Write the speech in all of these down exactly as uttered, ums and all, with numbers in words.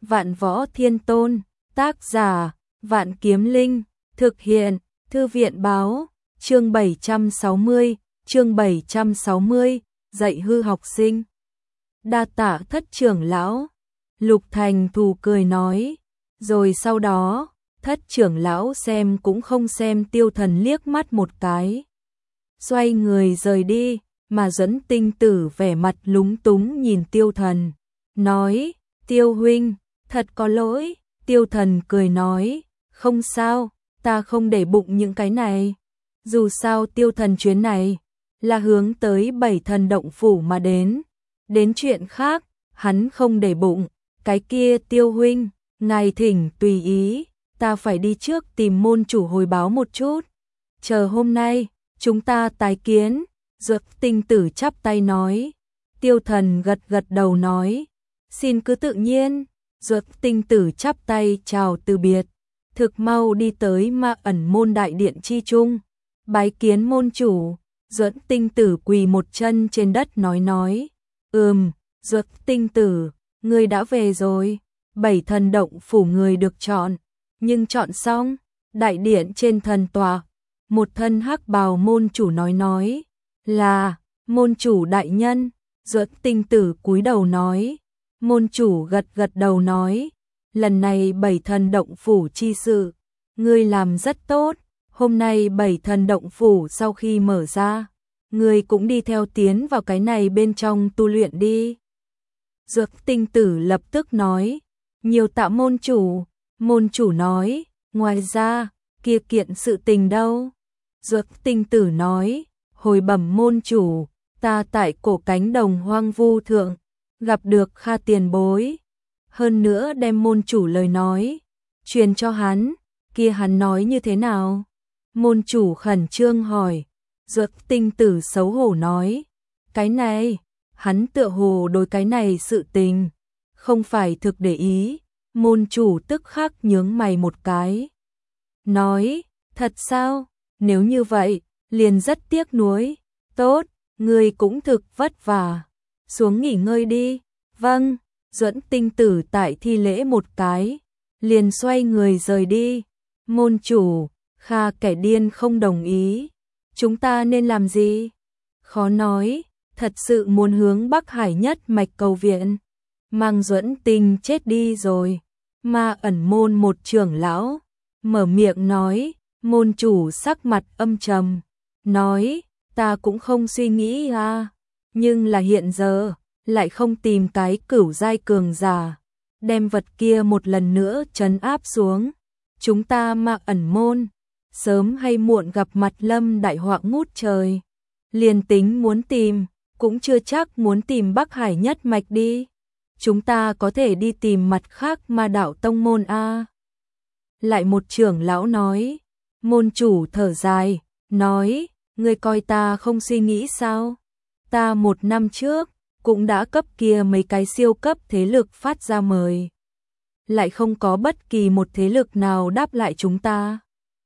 Vạn Võ Thiên Tôn, tác giả, Vạn Kiếm Linh, thực hiện, Thư viện Báo, chương bảy trăm sáu mươi, chương bảy trăm sáu mươi, dạy hư học sinh. Đa tạ Thất trưởng lão, Lục Thành Thù cười nói, rồi sau đó, Thất trưởng lão xem cũng không xem Tiêu Thần liếc mắt một cái. Xoay người rời đi, mà Duẫn Tinh Tử vẻ mặt lúng túng nhìn Tiêu Thần, nói, Tiêu huynh, thật có lỗi. Tiêu Thần cười nói, không sao, ta không để bụng những cái này. Dù sao Tiêu Thần chuyến này là hướng tới Bảy Thần Động Phủ mà đến. Đến chuyện khác, hắn không để bụng. Cái kia Tiêu huynh, ngài thỉnh tùy ý, ta phải đi trước tìm môn chủ hồi báo một chút. Chờ hôm nay, chúng ta tái kiến. Duẫn Tinh Tử chắp tay nói. Tiêu Thần gật gật đầu nói, xin cứ tự nhiên. Duẫn Tinh Tử chắp tay chào từ biệt, thực mau đi tới Ma Ẩn môn đại điện chi trung, bái kiến môn chủ. Duẫn Tinh Tử quỳ một chân trên đất nói nói, ừm, Duẫn Tinh Tử, ngươi đã về rồi. Bảy Thần Động Phủ người được chọn, nhưng chọn xong, đại điện trên thần tòa, một thân hắc bào môn chủ nói nói, là môn chủ đại nhân. Duẫn Tinh Tử cúi đầu nói. Môn chủ gật gật đầu nói, lần này Bảy Thần Động Phủ chi sự, ngươi làm rất tốt. Hôm nay Bảy Thần Động Phủ sau khi mở ra, ngươi cũng đi theo tiến vào cái này bên trong tu luyện đi. Duẫn Tinh Tử lập tức nói, nhiều tạ môn chủ. Môn chủ nói, ngoài ra, kia kiện sự tình đâu? Duẫn Tinh Tử nói, hồi bẩm môn chủ, ta tại cổ cánh đồng hoang vu thượng, gặp được Kha tiền bối. Hơn nữa đem môn chủ lời nói truyền cho hắn, kia hắn nói như thế nào? Môn chủ khẩn trương hỏi. Duẫn Tinh Tử xấu hổ nói, cái này, hắn tựa hồ đối cái này sự tình không phải thực để ý. Môn chủ tức khắc nhướng mày một cái, nói, thật sao? Nếu như vậy, liền rất tiếc nuối. Tốt, ngươi cũng thực vất vả, xuống nghỉ ngơi đi. Vâng. Duẫn Tinh Tử tại thi lễ một cái, liền xoay người rời đi. Môn chủ, Kha kẻ điên không đồng ý, chúng ta nên làm gì? Khó nói, thật sự muốn hướng Bắc Hải nhất mạch cầu viện, mang Duẫn Tinh chết đi rồi. Ma Ẩn môn một trưởng lão mở miệng nói. Môn chủ sắc mặt âm trầm, nói, ta cũng không suy nghĩ à, nhưng là hiện giờ lại không tìm cái cửu giai cường giả, đem vật kia một lần nữa trấn áp xuống. Chúng ta Ma Ẩn môn, sớm hay muộn gặp mặt lâm đại họa ngút trời. Liền tính muốn tìm, cũng chưa chắc muốn tìm Bắc Hải nhất mạch đi. Chúng ta có thể đi tìm mặt khác Ma đạo tông môn a. Lại một trưởng lão nói. Môn chủ thở dài, nói, ngươi coi ta không suy nghĩ sao? Ta một năm trước, cũng đã cấp kia mấy cái siêu cấp thế lực phát ra mời. Lại không có bất kỳ một thế lực nào đáp lại chúng ta.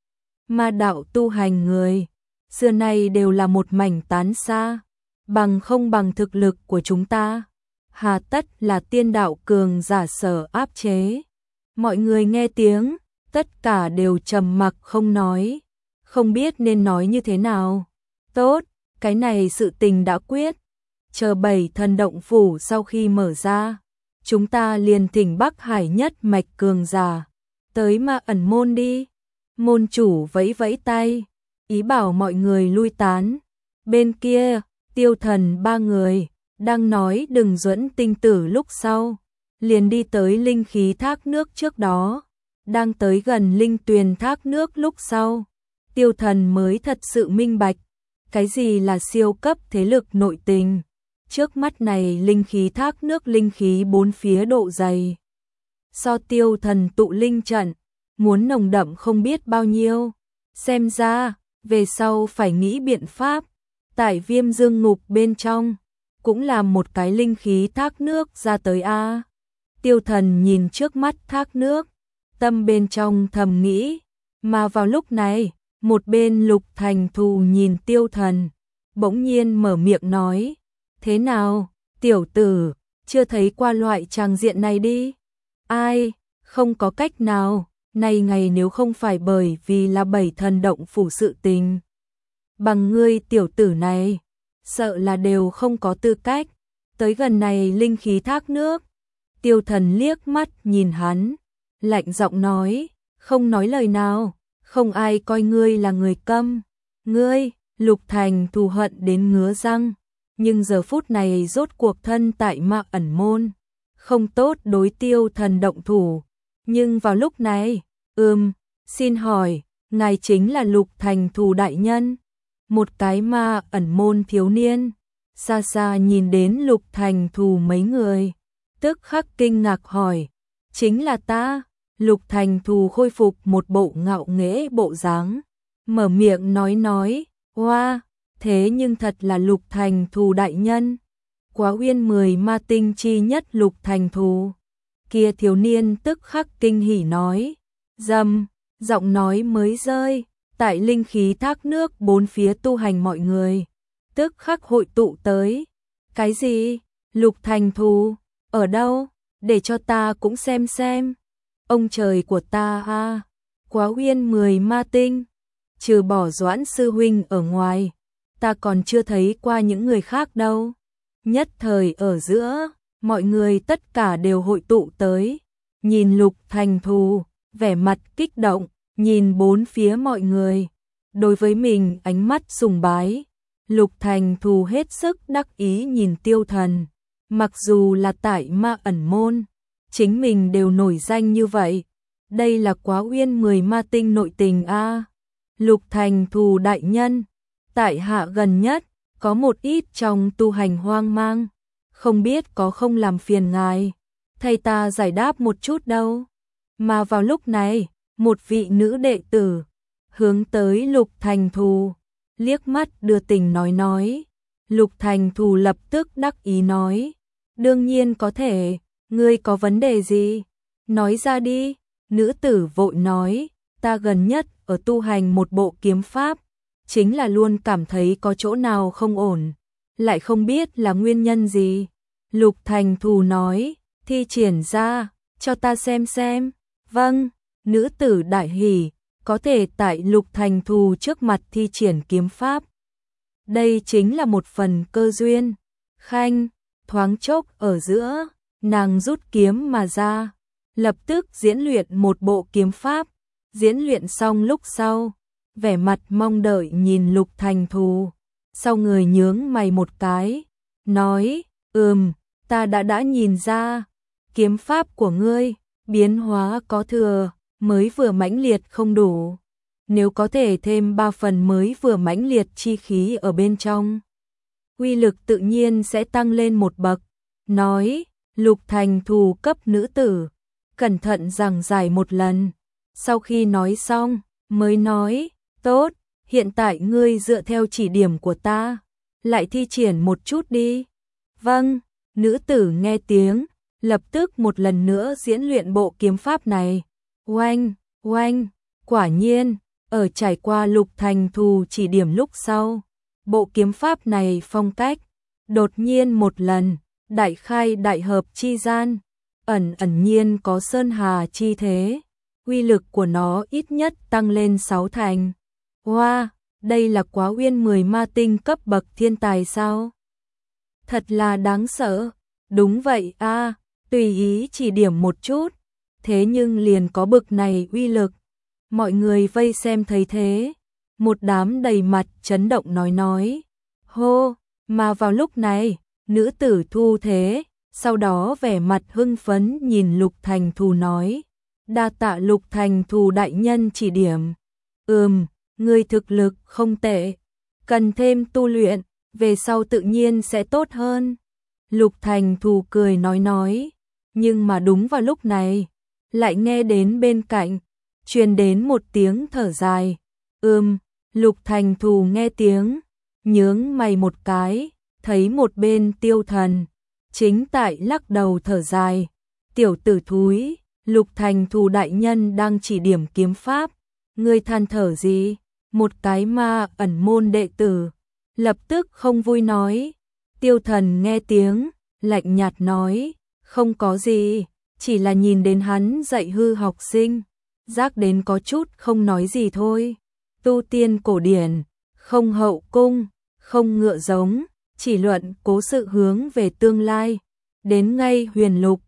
Ma đạo tu hành người, xưa nay đều là một mảnh tán xa, bằng không bằng thực lực của chúng ta. Hà tất là tiên đạo cường giả sở áp chế. Mọi người nghe tiếng, tất cả đều trầm mặc không nói, không biết nên nói như thế nào. Tốt, cái này sự tình đã quyết. Chờ Bảy Thần Động Phủ sau khi mở ra, chúng ta liền thỉnh Bắc Hải nhất mạch cường giả tới Ma Ẩn môn đi. Môn chủ vẫy vẫy tay, ý bảo mọi người lui tán. Bên kia, Tiêu Thần ba người đang nói đừng Duẫn Tinh Tử lúc sau, liền đi tới linh khí thác nước trước đó. Đang tới gần linh tuyền thác nước lúc sau, Tiêu Thần mới thật sự minh bạch, cái gì là siêu cấp thế lực nội tình. Trước mắt này linh khí thác nước linh khí bốn phía độ dày, so Tiêu Thần tụ linh trận, muốn nồng đậm không biết bao nhiêu. Xem ra, về sau phải nghĩ biện pháp, tại Viêm Dương Ngục bên trong, cũng làm một cái linh khí thác nước ra tới a. Tiêu Thần nhìn trước mắt thác nước, tâm bên trong thầm nghĩ, mà vào lúc này, một bên Lục Thành Thù nhìn Tiêu Thần, bỗng nhiên mở miệng nói, thế nào, tiểu tử, chưa thấy qua loại tràng diện này đi. Ai, không có cách nào, này ngày nếu không phải bởi vì là bảy thần động phủ sự tình. Bằng ngươi tiểu tử này, sợ là đều không có tư cách, tới gần này linh khí thác nước. Tiêu Thần liếc mắt nhìn hắn, lạnh giọng nói, không nói lời nào, không ai coi ngươi là người câm. Ngươi, Lục Thành thù hận đến ngứa răng, nhưng giờ phút này rốt cuộc thân tại Ma Ẩn môn, không tốt đối Tiêu Thần động thủ. Nhưng vào lúc này, ừm, xin hỏi, ngài chính là Lục Thành thù đại nhân? Một cái Ma Ẩn môn thiếu niên, xa xa nhìn đến Lục Thành thù mấy người, tức khắc kinh ngạc hỏi, chính là ta. Lục Thành thù khôi phục một bộ ngạo nghễ bộ dáng, mở miệng nói nói, oa, thế nhưng thật là Lục Thành thù đại nhân. Quá Uyên mười ma tinh chi nhất Lục Thành thù. Kia thiếu niên tức khắc kinh hỉ nói, dầm, giọng nói mới rơi, tại linh khí thác nước bốn phía tu hành mọi người, tức khắc hội tụ tới. Cái gì? Lục Thành thù, ở đâu? Để cho ta cũng xem xem. Ông trời của ta a, Quá Uyên mười ma tinh, trừ bỏ Doãn sư huynh ở ngoài, ta còn chưa thấy qua những người khác đâu. Nhất thời ở giữa, mọi người tất cả đều hội tụ tới, nhìn Lục Thành thù, vẻ mặt kích động, nhìn bốn phía mọi người, đối với mình ánh mắt sùng bái. Lục Thành thù hết sức đắc ý nhìn Tiêu Thần, mặc dù là tại Ma Ẩn môn, chính mình đều nổi danh như vậy, đây là Quá Uyên mười ma tinh nội tình a. Lục Thành thù đại nhân, tại hạ gần nhất có một ít trong tu hành hoang mang, không biết có không làm phiền ngài, thầy ta giải đáp một chút đâu. Mà vào lúc này, một vị nữ đệ tử hướng tới Lục Thành thù, liếc mắt đưa tình nói nói. Lục Thành thù lập tức đắc ý nói, đương nhiên có thể, ngươi có vấn đề gì? Nói ra đi. Nữ tử vội nói, ta gần nhất ở tu hành một bộ kiếm pháp, chính là luôn cảm thấy có chỗ nào không ổn, lại không biết là nguyên nhân gì. Lục Thành thù nói, thi triển ra, cho ta xem xem. Vâng, nữ tử đại hỉ, có thể tại Lục Thành thù trước mặt thi triển kiếm pháp. Đây chính là một phần cơ duyên. Khanh, thoáng chốc ở giữa, nàng rút kiếm mà ra, lập tức diễn luyện một bộ kiếm pháp. Diễn luyện xong lúc sau, vẻ mặt mong đợi nhìn Lục Thành thù, sau người nhướng mày một cái, nói, ừm, ta đã đã nhìn ra, kiếm pháp của ngươi, biến hóa có thừa, mới vừa mãnh liệt không đủ. Nếu có thể thêm ba phần mới vừa mãnh liệt chi khí ở bên trong, uy lực tự nhiên sẽ tăng lên một bậc. Nói, Lục Thành thù cấp nữ tử, cẩn thận giảng giải một lần. Sau khi nói xong, mới nói, tốt, hiện tại ngươi dựa theo chỉ điểm của ta, lại thi triển một chút đi. Vâng, nữ tử nghe tiếng, lập tức một lần nữa diễn luyện bộ kiếm pháp này. Oanh, oanh, quả nhiên, ở trải qua Lục Thành thù chỉ điểm lúc sau, bộ kiếm pháp này phong cách, đột nhiên một lần, đại khai đại hợp chi gian, ẩn ẩn nhiên có sơn hà chi thế. Uy lực của nó ít nhất tăng lên sáu thành. Wow, đây là Quá Uyên mười ma tinh cấp bậc thiên tài sao? Thật là đáng sợ. Đúng vậy a, tùy ý chỉ điểm một chút, thế nhưng liền có bực này uy lực. Mọi người vây xem thấy thế, một đám đầy mặt chấn động nói nói. Hô, mà vào lúc này, nữ tử thu thế, sau đó vẻ mặt hưng phấn nhìn Lục Thành thù nói. Đa tạ Lục Thành thù đại nhân chỉ điểm. Ừm, ngươi thực lực không tệ, cần thêm tu luyện, về sau tự nhiên sẽ tốt hơn. Lục Thành thù cười nói nói, nhưng mà đúng vào lúc này, lại nghe đến bên cạnh, truyền đến một tiếng thở dài. Ừm, Lục Thành thù nghe tiếng, nhướng mày một cái, thấy một bên Tiêu Thần, chính tại lắc đầu thở dài. Tiểu tử thúi, Lục Thành thù đại nhân đang chỉ điểm kiếm pháp, ngươi than thở gì? Một cái Ma Ẩn môn đệ tử, lập tức không vui nói. Tiêu Thần nghe tiếng, lạnh nhạt nói, không có gì, chỉ là nhìn đến hắn dạy hư học sinh, giác đến có chút không nói gì thôi. Tu tiên cổ điển, không hậu cung, không ngựa giống, chỉ luận cố sự hướng về tương lai. Đến ngay huyền lục,